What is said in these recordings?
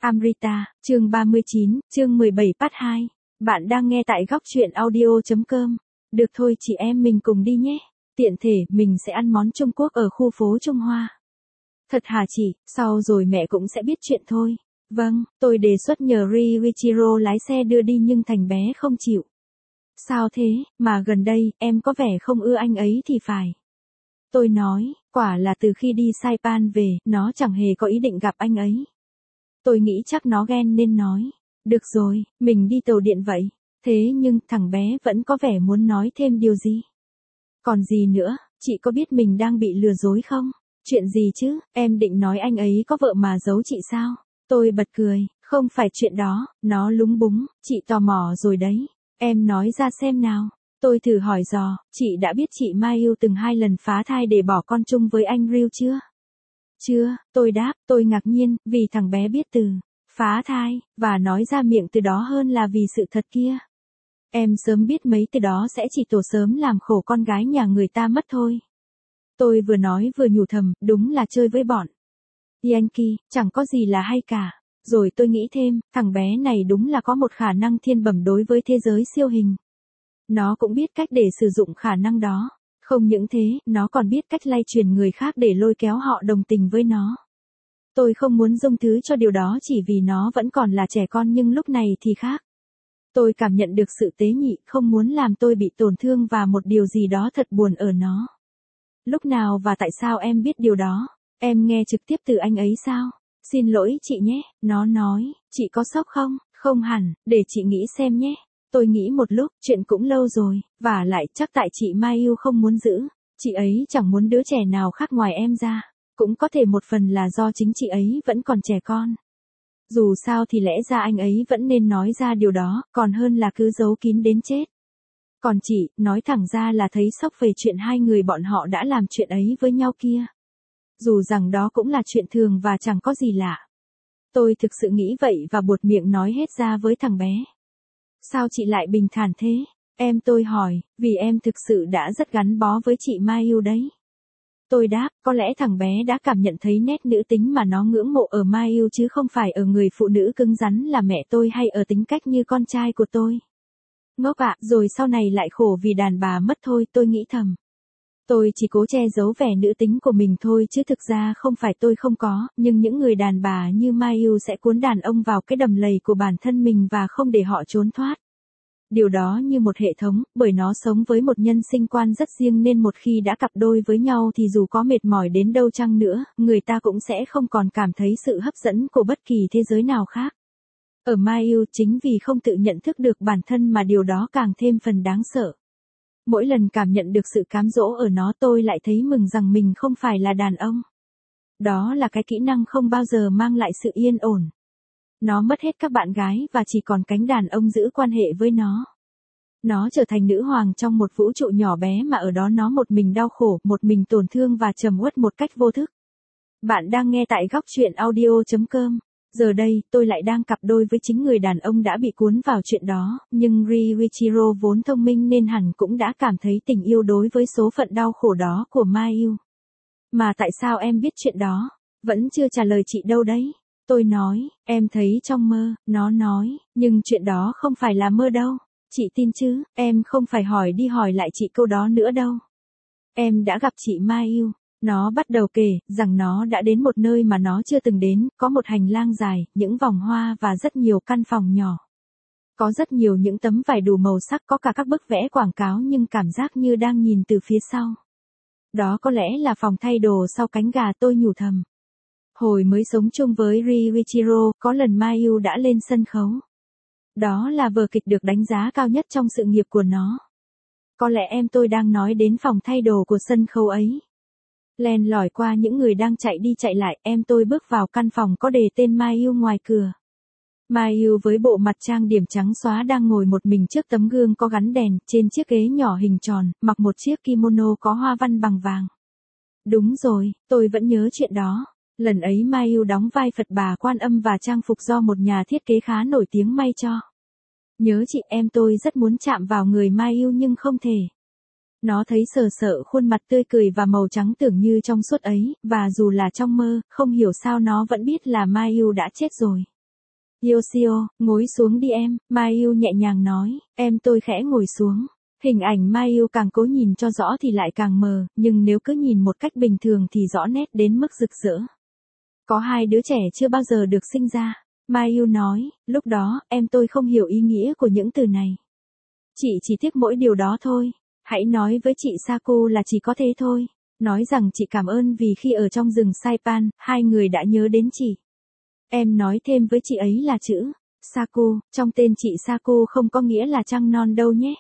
Amrita, chương 39, chương 17 part 2. Bạn đang nghe tại góc truyện audio.com. Được thôi chị em mình cùng đi nhé. Tiện thể mình sẽ ăn món Trung Quốc ở khu phố Trung Hoa. Thật hả chị, sau rồi mẹ cũng sẽ biết chuyện thôi. Vâng, tôi đề xuất nhờ Riichiro lái xe đưa đi nhưng thằng bé không chịu. Sao thế, mà gần đây, em có vẻ không ưa anh ấy thì phải. Tôi nói, quả là từ khi đi Saipan về, nó chẳng hề có ý định gặp anh ấy. Tôi nghĩ chắc nó ghen nên nói. Được rồi, mình đi tàu điện vậy. Thế nhưng thằng bé vẫn có vẻ muốn nói thêm điều gì. Còn gì nữa, chị có biết mình đang bị lừa dối không? Chuyện gì chứ, em định nói anh ấy có vợ mà giấu chị sao? Tôi bật cười, không phải chuyện đó, nó lúng búng, chị tò mò rồi đấy. Em nói ra xem nào. Tôi thử hỏi dò, chị đã biết chị Mai Yêu từng 2 lần phá thai để bỏ con chung với anh Ryu chưa? Chưa, tôi đáp, tôi ngạc nhiên, vì thằng bé biết từ phá thai, và nói ra miệng từ đó hơn là vì sự thật kia. Em sớm biết mấy từ đó sẽ chỉ tổ sớm làm khổ con gái nhà người ta mất thôi. Tôi vừa nói vừa nhủ thầm, đúng là chơi với bọn Yankee, chẳng có gì là hay cả. Rồi tôi nghĩ thêm, thằng bé này đúng là có một khả năng thiên bẩm đối với thế giới siêu hình. Nó cũng biết cách để sử dụng khả năng đó. Không những thế, nó còn biết cách lay truyền người khác để lôi kéo họ đồng tình với nó. Tôi không muốn dung thứ cho điều đó chỉ vì nó vẫn còn là trẻ con nhưng lúc này thì khác. Tôi cảm nhận được sự tế nhị, không muốn làm tôi bị tổn thương và một điều gì đó thật buồn ở nó. Lúc nào và tại sao em biết điều đó? Em nghe trực tiếp từ anh ấy sao? Xin lỗi chị nhé, nó nói, chị có sốc không? Không hẳn, để chị nghĩ xem nhé. Tôi nghĩ một lúc, chuyện cũng lâu rồi, và lại chắc tại chị Mai Yêu không muốn giữ. Chị ấy chẳng muốn đứa trẻ nào khác ngoài em ra. Cũng có thể một phần là do chính chị ấy vẫn còn trẻ con. Dù sao thì lẽ ra anh ấy vẫn nên nói ra điều đó, còn hơn là cứ giấu kín đến chết. Còn chị, nói thẳng ra là thấy sốc về chuyện 2 người bọn họ đã làm chuyện ấy với nhau kia. Dù rằng đó cũng là chuyện thường và chẳng có gì lạ. Tôi thực sự nghĩ vậy và buột miệng nói hết ra với thằng bé. Sao chị lại bình thản thế? Tôi hỏi, vì em thực sự đã rất gắn bó với chị Mai Yêu đấy. Tôi đáp, có lẽ thằng bé đã cảm nhận thấy nét nữ tính mà nó ngưỡng mộ ở Mai Yêu chứ không phải ở người phụ nữ cứng rắn là mẹ tôi hay ở tính cách như con trai của tôi. Ngốc ạ, rồi sau này lại khổ vì đàn bà mất thôi, tôi nghĩ thầm. Tôi chỉ cố che giấu vẻ nữ tính của mình thôi chứ thực ra không phải tôi không có, nhưng những người đàn bà như Mai Yêu sẽ cuốn đàn ông vào cái đầm lầy của bản thân mình và không để họ trốn thoát. Điều đó như một hệ thống, bởi nó sống với một nhân sinh quan rất riêng nên một khi đã cặp đôi với nhau thì dù có mệt mỏi đến đâu chăng nữa, người ta cũng sẽ không còn cảm thấy sự hấp dẫn của bất kỳ thế giới nào khác. Ở Mai Yêu chính vì không tự nhận thức được bản thân mà điều đó càng thêm phần đáng sợ. Mỗi lần cảm nhận được sự cám dỗ ở nó tôi lại thấy mừng rằng mình không phải là đàn ông. Đó là cái kỹ năng không bao giờ mang lại sự yên ổn. Nó mất hết các bạn gái và chỉ còn cánh đàn ông giữ quan hệ với nó. Nó trở thành nữ hoàng trong một vũ trụ nhỏ bé mà ở đó nó một mình đau khổ, một mình tổn thương và trầm uất một cách vô thức. Bạn đang nghe tại góc truyện audio.com. Giờ đây, tôi lại đang cặp đôi với chính người đàn ông đã bị cuốn vào chuyện đó, nhưng Riichiro vốn thông minh nên hẳn cũng đã cảm thấy tình yêu đối với số phận đau khổ đó của Mai Yêu. Mà tại sao em biết chuyện đó? Vẫn chưa trả lời chị đâu đấy. Tôi nói, em thấy trong mơ, nó nói, nhưng chuyện đó không phải là mơ đâu. Chị tin chứ, em không phải hỏi đi hỏi lại chị câu đó nữa đâu. Em đã gặp chị Mai Yêu. Nó bắt đầu kể, rằng nó đã đến một nơi mà nó chưa từng đến, có một hành lang dài, những vòng hoa và rất nhiều căn phòng nhỏ. Có rất nhiều những tấm vải đủ màu sắc, có cả các bức vẽ quảng cáo nhưng cảm giác như đang nhìn từ phía sau. Đó có lẽ là phòng thay đồ sau cánh gà, tôi nhủ thầm. Hồi mới sống chung với Riichiro, có lần Mai Yêu đã lên sân khấu. Đó là vở kịch được đánh giá cao nhất trong sự nghiệp của nó. Có lẽ tôi đang nói đến phòng thay đồ của sân khấu ấy. Len lỏi qua những người đang chạy đi chạy lại, tôi bước vào căn phòng có đề tên Mai Yêu ngoài cửa. Mai Yêu với bộ mặt trang điểm trắng xóa đang ngồi một mình trước tấm gương có gắn đèn, trên chiếc ghế nhỏ hình tròn, mặc một chiếc kimono có hoa văn bằng vàng. Đúng rồi, tôi vẫn nhớ chuyện đó. Lần ấy Mai Yêu đóng vai Phật Bà Quan Âm và trang phục do một nhà thiết kế khá nổi tiếng may cho. Nhớ chị tôi rất muốn chạm vào người Mai Yêu nhưng không thể. Nó thấy sờ sợ khuôn mặt tươi cười và màu trắng tưởng như trong suốt ấy, và dù là trong mơ, không hiểu sao nó vẫn biết là Mai Yêu đã chết rồi. Yoshio, ngồi xuống đi em, Mayu nhẹ nhàng nói, em tôi khẽ ngồi xuống. Hình ảnh Mayu càng cố nhìn cho rõ thì lại càng mờ, nhưng nếu cứ nhìn một cách bình thường thì rõ nét đến mức rực rỡ. Có hai đứa trẻ chưa bao giờ được sinh ra. Mayu nói, lúc đó, em tôi không hiểu ý nghĩa của những từ này. Chị chỉ tiếc mỗi điều đó thôi. Hãy nói với chị Saku là chỉ có thế thôi. Nói rằng chị cảm ơn vì khi ở trong rừng Saipan, hai người đã nhớ đến chị. Em nói thêm với chị ấy là chữ Saku, trong tên chị Saku không có nghĩa là trăng non đâu nhé.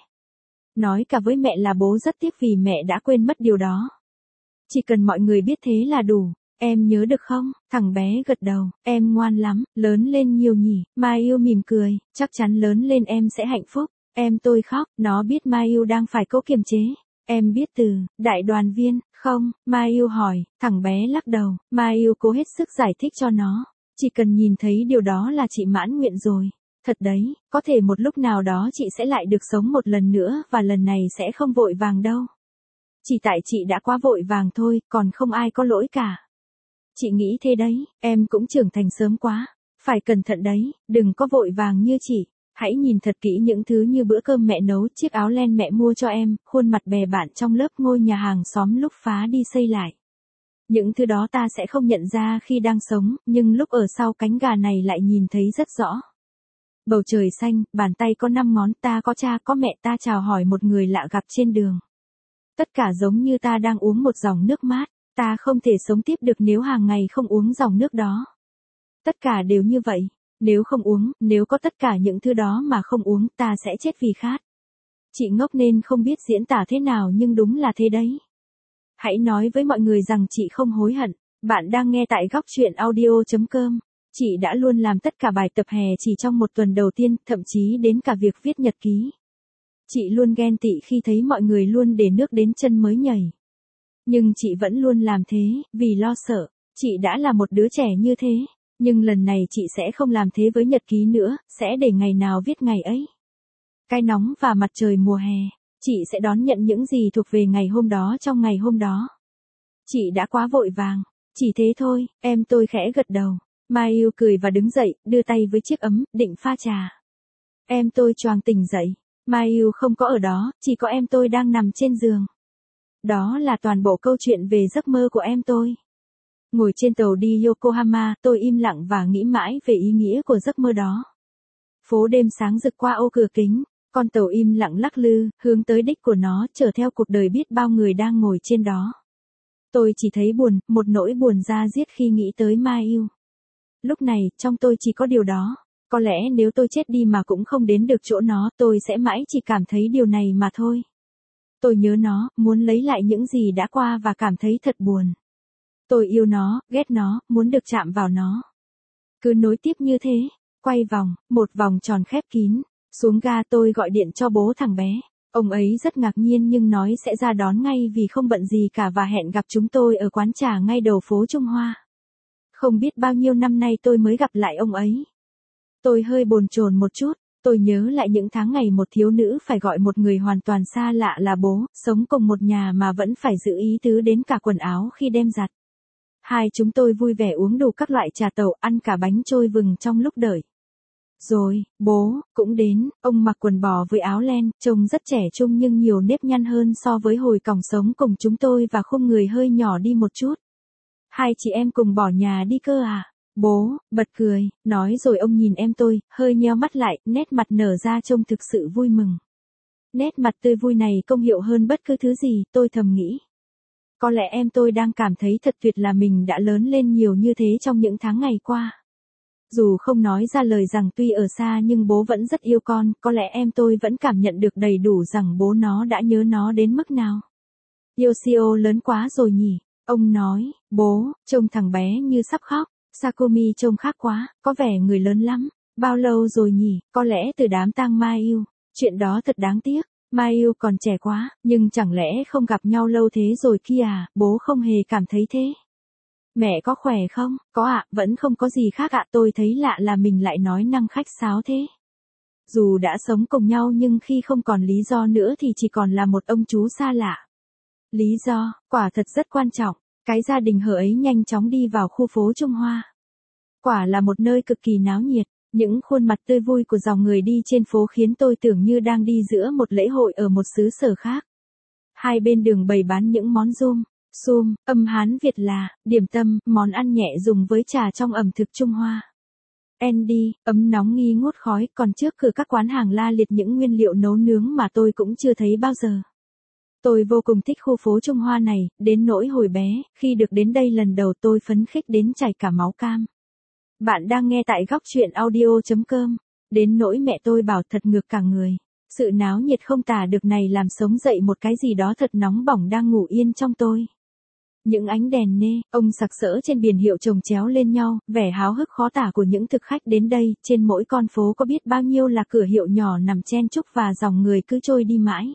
Nói cả với mẹ là bố rất tiếc vì mẹ đã quên mất điều đó. Chỉ cần mọi người biết thế là đủ. Em nhớ được không? Thằng bé gật đầu, em ngoan lắm, lớn lên nhiều nhỉ. Mayu mỉm cười, chắc chắn lớn lên em sẽ hạnh phúc. Em tôi khóc, nó biết Mayu đang phải cố kiềm chế. Em biết từ, đại đoàn viên, không? Mayu hỏi, thằng bé lắc đầu. Mayu cố hết sức giải thích cho nó. Chỉ cần nhìn thấy điều đó là chị mãn nguyện rồi. Thật đấy, có thể một lúc nào đó chị sẽ lại được sống một lần nữa và lần này sẽ không vội vàng đâu. Chỉ tại chị đã quá vội vàng thôi, còn không ai có lỗi cả. Chị nghĩ thế đấy, em cũng trưởng thành sớm quá. Phải cẩn thận đấy, đừng có vội vàng như chị. Hãy nhìn thật kỹ những thứ như bữa cơm mẹ nấu, chiếc áo len mẹ mua cho em, khuôn mặt bè bạn trong lớp, ngôi nhà hàng xóm lúc phá đi xây lại. Những thứ đó ta sẽ không nhận ra khi đang sống, nhưng lúc ở sau cánh gà này lại nhìn thấy rất rõ. Bầu trời xanh, bàn tay có 5 ngón, ta có cha có mẹ, ta chào hỏi một người lạ gặp trên đường. Tất cả giống như ta đang uống một dòng nước mát, ta không thể sống tiếp được nếu hàng ngày không uống dòng nước đó. Tất cả đều như vậy, nếu không uống, nếu có tất cả những thứ đó mà không uống, ta sẽ chết vì khát. Chị ngốc nên không biết diễn tả thế nào nhưng đúng là thế đấy. Hãy nói với mọi người rằng chị không hối hận. Bạn đang nghe tại góc truyện audio.com. Chị đã luôn làm tất cả bài tập hè chỉ trong một tuần đầu tiên, thậm chí đến cả việc viết nhật ký. Chị luôn ghen tị khi thấy mọi người luôn để nước đến chân mới nhảy. Nhưng chị vẫn luôn làm thế, vì lo sợ. Chị đã là một đứa trẻ như thế. Nhưng lần này chị sẽ không làm thế với nhật ký nữa, sẽ để ngày nào viết ngày ấy. Cái nóng và mặt trời mùa hè. Chị sẽ đón nhận những gì thuộc về ngày hôm đó trong ngày hôm đó. Chị đã quá vội vàng. Chỉ thế thôi, em tôi khẽ gật đầu. Mayu cười và đứng dậy, đưa tay với chiếc ấm, định pha trà. Em tôi choàng tỉnh dậy. Mayu không có ở đó, chỉ có em tôi đang nằm trên giường. Đó là toàn bộ câu chuyện về giấc mơ của em tôi. Ngồi trên tàu đi Yokohama, tôi im lặng và nghĩ mãi về ý nghĩa của giấc mơ đó. Phố đêm sáng rực qua ô cửa kính, con tàu im lặng lắc lư, hướng tới đích của nó, chở theo cuộc đời biết bao người đang ngồi trên đó. Tôi chỉ thấy buồn, một nỗi buồn da diết khi nghĩ tới Mayu. Lúc này, trong tôi chỉ có điều đó. Có lẽ nếu tôi chết đi mà cũng không đến được chỗ nó, tôi sẽ mãi chỉ cảm thấy điều này mà thôi. Tôi nhớ nó, muốn lấy lại những gì đã qua và cảm thấy thật buồn. Tôi yêu nó, ghét nó, muốn được chạm vào nó. Cứ nối tiếp như thế, quay vòng, một vòng tròn khép kín. Xuống ga tôi gọi điện cho bố thằng bé. Ông ấy rất ngạc nhiên nhưng nói sẽ ra đón ngay vì không bận gì cả và hẹn gặp chúng tôi ở quán trà ngay đầu phố Trung Hoa. Không biết bao nhiêu năm nay tôi mới gặp lại ông ấy. Tôi hơi bồn chồn một chút, tôi nhớ lại những tháng ngày một thiếu nữ phải gọi một người hoàn toàn xa lạ là bố, sống cùng một nhà mà vẫn phải giữ ý tứ đến cả quần áo khi đem giặt. Hai chúng tôi vui vẻ uống đủ các loại trà tàu, ăn cả bánh trôi vừng trong lúc đợi. Rồi, bố, cũng đến, ông mặc quần bò với áo len, trông rất trẻ trung nhưng nhiều nếp nhăn hơn so với hồi còng sống cùng chúng tôi và khung người hơi nhỏ đi một chút. Hai chị em cùng bỏ nhà đi cơ à? Bố, bật cười, nói rồi ông nhìn em tôi, hơi nheo mắt lại, nét mặt nở ra trông thực sự vui mừng. Nét mặt tươi vui này công hiệu hơn bất cứ thứ gì, tôi thầm nghĩ. Có lẽ em tôi đang cảm thấy thật tuyệt là mình đã lớn lên nhiều như thế trong những tháng ngày qua. Dù không nói ra lời rằng tuy ở xa nhưng bố vẫn rất yêu con, có lẽ em tôi vẫn cảm nhận được đầy đủ rằng bố nó đã nhớ nó đến mức nào. Yoshio lớn quá rồi nhỉ? Ông nói, bố, trông thằng bé như sắp khóc. Sakumi trông khác quá, có vẻ người lớn lắm. Bao lâu rồi nhỉ? Có lẽ từ đám tang Mayu. Chuyện đó thật đáng tiếc. Mayu còn trẻ quá, nhưng chẳng lẽ không gặp nhau lâu thế rồi kia à? Bố không hề cảm thấy thế. Mẹ có khỏe không? Có ạ, vẫn không có gì khác ạ. Tôi thấy lạ là mình lại nói năng khách sáo thế. Dù đã sống cùng nhau nhưng khi không còn lý do nữa thì chỉ còn là một ông chú xa lạ. Lý do, quả thật rất quan trọng. Cái gia đình hờ ấy nhanh chóng đi vào khu phố Trung Hoa. Quả là một nơi cực kỳ náo nhiệt. Những khuôn mặt tươi vui của dòng người đi trên phố khiến tôi tưởng như đang đi giữa một lễ hội ở một xứ sở khác. Hai bên đường bày bán những món sum, âm Hán Việt là, điểm tâm, món ăn nhẹ dùng với trà trong ẩm thực Trung Hoa. Andy, ấm nóng nghi ngút khói, còn trước cửa các quán hàng la liệt những nguyên liệu nấu nướng mà tôi cũng chưa thấy bao giờ. Tôi vô cùng thích khu phố Trung Hoa này, đến nỗi hồi bé, khi được đến đây lần đầu tôi phấn khích đến chảy cả máu cam. Bạn đang nghe tại góc chuyện audio.com. Đến nỗi mẹ tôi bảo thật ngược cả người. Sự náo nhiệt không tả được này làm sống dậy một cái gì đó thật nóng bỏng đang ngủ yên trong tôi. Những ánh đèn nê, ông sặc sỡ trên biển hiệu chồng chéo lên nhau, vẻ háo hức khó tả của những thực khách đến đây, trên mỗi con phố có biết bao nhiêu là cửa hiệu nhỏ nằm chen chúc và dòng người cứ trôi đi mãi.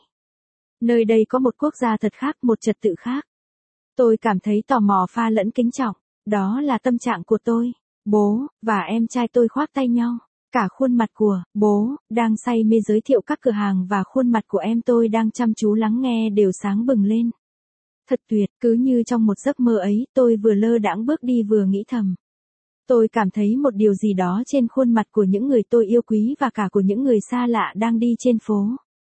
Nơi đây có một quốc gia thật khác, một trật tự khác. Tôi cảm thấy tò mò pha lẫn kính trọng, đó là tâm trạng của tôi. Bố và em trai tôi khoác tay nhau. Cả khuôn mặt của bố đang say mê giới thiệu các cửa hàng và khuôn mặt của em tôi đang chăm chú lắng nghe đều sáng bừng lên. Thật tuyệt, cứ như trong một giấc mơ ấy, tôi vừa lơ đãng bước đi vừa nghĩ thầm. Tôi cảm thấy một điều gì đó trên khuôn mặt của những người tôi yêu quý và cả của những người xa lạ đang đi trên phố.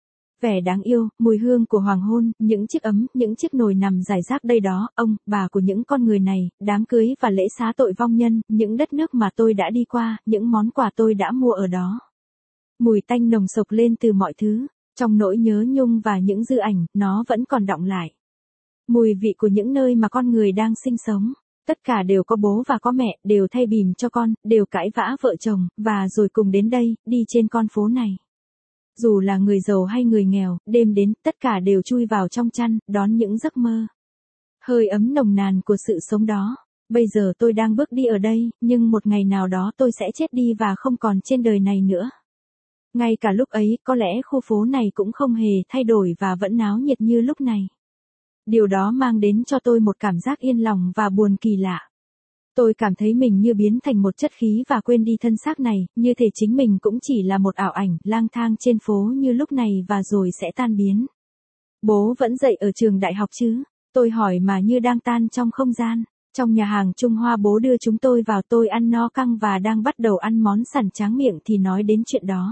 Vẻ đáng yêu, mùi hương của hoàng hôn, những chiếc ấm, những chiếc nồi nằm rải rác đây đó, ông, bà của những con người này, đám cưới và lễ xá tội vong nhân, những đất nước mà tôi đã đi qua, những món quà tôi đã mua ở đó. Mùi tanh nồng sộc lên từ mọi thứ, trong nỗi nhớ nhung và những dư ảnh, nó vẫn còn đọng lại. Mùi vị của những nơi mà con người đang sinh sống. Tất cả đều có bố và có mẹ, đều thay bỉm cho con, đều cãi vã vợ chồng, và rồi cùng đến đây, đi trên con phố này. Dù là người giàu hay người nghèo, đêm đến, tất cả đều chui vào trong chăn, đón những giấc mơ. Hơi ấm nồng nàn của sự sống đó. Bây giờ tôi đang bước đi ở đây, nhưng một ngày nào đó tôi sẽ chết đi và không còn trên đời này nữa. Ngay cả lúc ấy, có lẽ khu phố này cũng không hề thay đổi và vẫn náo nhiệt như lúc này. Điều đó mang đến cho tôi một cảm giác yên lòng và buồn kỳ lạ. Tôi cảm thấy mình như biến thành một chất khí và quên đi thân xác này, như thể chính mình cũng chỉ là một ảo ảnh, lang thang trên phố như lúc này và rồi sẽ tan biến. Bố vẫn dạy ở trường đại học chứ? Tôi hỏi mà như đang tan trong không gian. Trong nhà hàng Trung Hoa bố đưa chúng tôi vào, tôi ăn no căng và đang bắt đầu ăn món sằn tráng miệng thì nói đến chuyện đó.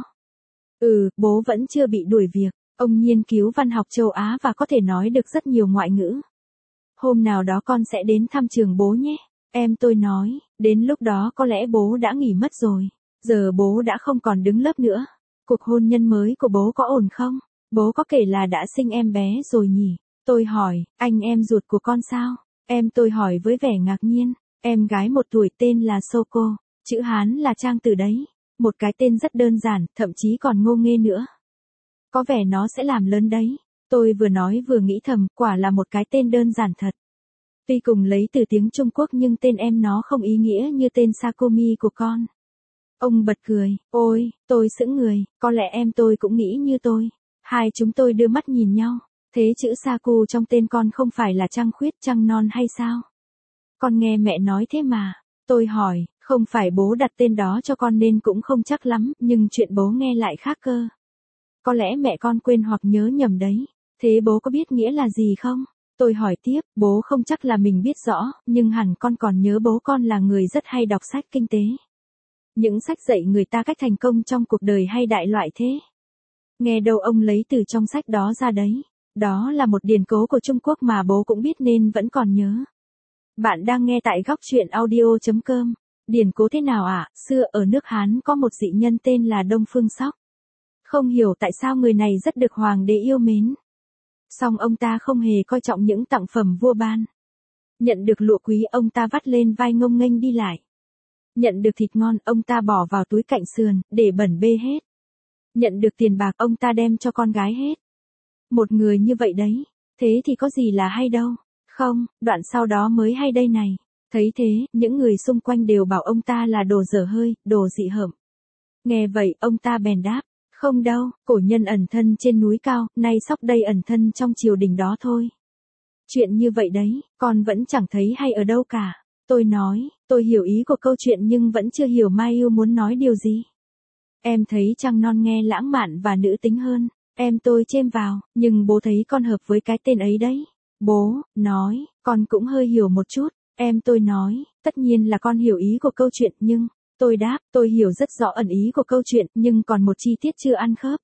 Bố vẫn chưa bị đuổi việc. Ông nghiên cứu văn học châu Á và có thể nói được rất nhiều ngoại ngữ. Hôm nào đó con sẽ đến thăm trường bố nhé. Em tôi nói, đến lúc đó có lẽ bố đã nghỉ mất rồi. Giờ bố đã không còn đứng lớp nữa. Cuộc hôn nhân mới của bố có ổn không? Bố có kể là đã sinh em bé rồi nhỉ? Tôi hỏi, anh em ruột của con sao? Em tôi hỏi với vẻ ngạc nhiên. Em gái 1 tuổi tên là Soko. Chữ Hán là Trang từ đấy. Một cái tên rất đơn giản, thậm chí còn ngô nghê nữa. Có vẻ nó sẽ làm lớn đấy. Tôi vừa nói vừa nghĩ thầm, quả là một cái tên đơn giản thật. Tuy cùng lấy từ tiếng Trung Quốc nhưng tên em nó không ý nghĩa như tên Sakomi của con. Ông bật cười, ôi, tôi sững người, có lẽ em tôi cũng nghĩ như tôi. Hai chúng tôi đưa mắt nhìn nhau, thế chữ Saku trong tên con không phải là trăng khuyết trăng non hay sao? Con nghe mẹ nói thế mà. Tôi hỏi, không phải bố đặt tên đó cho con nên cũng không chắc lắm, nhưng chuyện bố nghe lại khác cơ. Có lẽ mẹ con quên hoặc nhớ nhầm đấy. Thế bố có biết nghĩa là gì không? Tôi hỏi tiếp, bố không chắc là mình biết rõ, nhưng hẳn con còn nhớ bố con là người rất hay đọc sách kinh tế. Những sách dạy người ta cách thành công trong cuộc đời hay đại loại thế. Nghe đâu ông lấy từ trong sách đó ra đấy. Đó là một điển cố của Trung Quốc mà bố cũng biết nên vẫn còn nhớ. Bạn đang nghe tại góc chuyện audio.com. Điển cố thế nào ạ? Xưa ở nước Hán có một dị nhân tên là Đông Phương Sóc. Không hiểu tại sao người này rất được hoàng đế yêu mến. Song ông ta không hề coi trọng những tặng phẩm vua ban. Nhận được lụa quý ông ta vắt lên vai ngông nghênh đi lại. Nhận được thịt ngon ông ta bỏ vào túi cạnh sườn, để bẩn bê hết. Nhận được tiền bạc ông ta đem cho con gái hết. Một người như vậy đấy, thế thì có gì là hay đâu. Không, đoạn sau đó mới hay đây này. Thấy thế, những người xung quanh đều bảo ông ta là đồ dở hơi, đồ dị hợm. Nghe vậy ông ta bèn đáp. Không đâu, cổ nhân ẩn thân trên núi cao, nay Sóc đây ẩn thân trong triều đình đó thôi. Chuyện như vậy đấy, con vẫn chẳng thấy hay ở đâu cả. Tôi nói, tôi hiểu ý của câu chuyện nhưng vẫn chưa hiểu Mai Yêu muốn nói điều gì. Em thấy trăng non nghe lãng mạn và nữ tính hơn. Em tôi chêm vào, nhưng bố thấy con hợp với cái tên ấy đấy. Bố, nói, con cũng hơi hiểu một chút. Em tôi nói, tất nhiên là con hiểu ý của câu chuyện nhưng, Tôi đáp, tôi hiểu rất rõ ẩn ý của câu chuyện, nhưng còn một chi tiết chưa ăn khớp.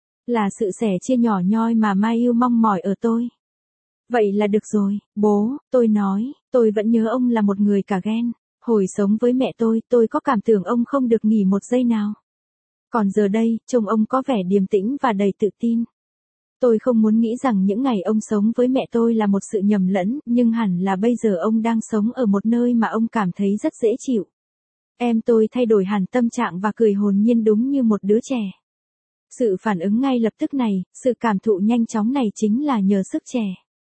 Là sự sẻ chia nhỏ nhoi mà Mai Yêu mong mỏi ở tôi. Vậy là được rồi, bố, tôi nói, tôi vẫn nhớ ông là một người cả ghen. Hồi sống với mẹ tôi có cảm tưởng ông không được nghỉ một giây nào. Còn giờ đây, trông ông có vẻ điềm tĩnh và đầy tự tin. Tôi không muốn nghĩ rằng những ngày ông sống với mẹ tôi là một sự nhầm lẫn, nhưng hẳn là bây giờ ông đang sống ở một nơi mà ông cảm thấy rất dễ chịu. Em tôi thay đổi hẳn tâm trạng và cười hồn nhiên đúng như một đứa trẻ. Sự phản ứng ngay lập tức này, sự cảm thụ nhanh chóng này chính là nhờ sức trẻ.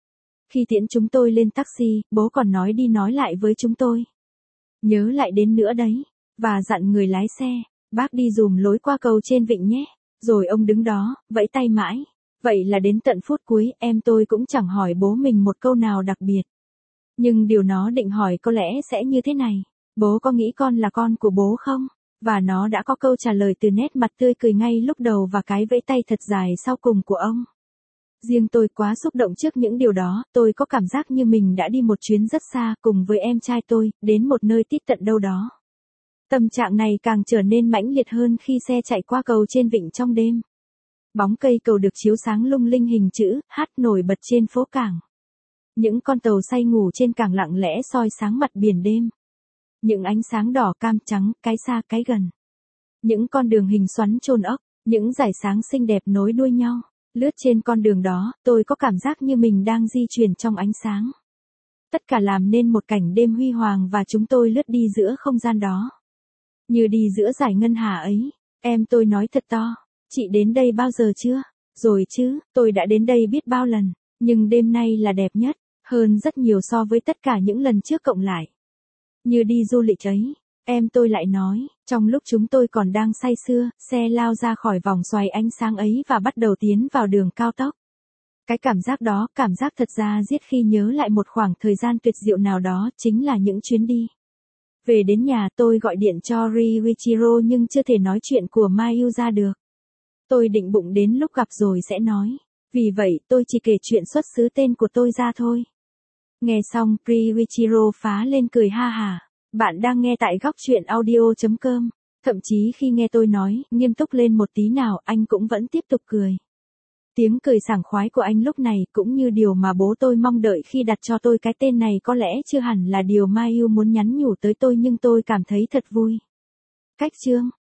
Khi tiễn chúng tôi lên taxi, bố còn nói đi nói lại với chúng tôi. Nhớ lại đến nữa đấy, và dặn người lái xe, bác đi dùm lối qua cầu trên vịnh nhé. Rồi ông đứng đó, vẫy tay mãi. Vậy là đến tận phút cuối, em tôi cũng chẳng hỏi bố mình một câu nào đặc biệt. Nhưng điều nó định hỏi có lẽ sẽ như thế này. Bố có nghĩ con là con của bố không? Và nó đã có câu trả lời từ nét mặt tươi cười ngay lúc đầu và cái vẫy tay thật dài sau cùng của ông. Riêng tôi quá xúc động trước những điều đó, tôi có cảm giác như mình đã đi một chuyến rất xa cùng với em trai tôi, đến một nơi tít tận đâu đó. Tâm trạng này càng trở nên mãnh liệt hơn khi xe chạy qua cầu trên vịnh trong đêm. Bóng cây cầu được chiếu sáng lung linh hình chữ H nổi bật trên phố cảng. Những con tàu say ngủ trên cảng lặng lẽ soi sáng mặt biển đêm. Những ánh sáng đỏ cam trắng, cái xa cái gần. Những con đường hình xoắn chôn ốc, những dải sáng xinh đẹp nối đuôi nhau. Lướt trên con đường đó, tôi có cảm giác như mình đang di chuyển trong ánh sáng. Tất cả làm nên một cảnh đêm huy hoàng và chúng tôi lướt đi giữa không gian đó. Như đi giữa dải ngân hà ấy, em tôi nói thật to, chị đến đây bao giờ chưa? Rồi chứ, tôi đã đến đây biết bao lần, nhưng đêm nay là đẹp nhất, hơn rất nhiều so với tất cả những lần trước cộng lại. Như đi du lịch ấy, em tôi lại nói, trong lúc chúng tôi còn đang say sưa, xe lao ra khỏi vòng xoáy ánh sáng ấy và bắt đầu tiến vào đường cao tốc. Cái cảm giác đó, cảm giác thật ra giết khi nhớ lại một khoảng thời gian tuyệt diệu nào đó, chính là những chuyến đi. Về đến nhà tôi gọi điện cho Ryuichiro nhưng chưa thể nói chuyện của Mayu ra được. Tôi định bụng đến lúc gặp rồi sẽ nói. Vì vậy tôi chỉ kể chuyện xuất xứ tên của tôi ra thôi. Nghe xong Ryuichiro phá lên cười ha hả. Bạn đang nghe tại góc chuyện audio.com. Thậm chí khi nghe tôi nói nghiêm túc lên một tí nào anh cũng vẫn tiếp tục cười. Tiếng cười sảng khoái của anh lúc này cũng như điều mà bố tôi mong đợi khi đặt cho tôi cái tên này có lẽ chưa hẳn là điều Mayu muốn nhắn nhủ tới tôi nhưng tôi cảm thấy thật vui. Cách chương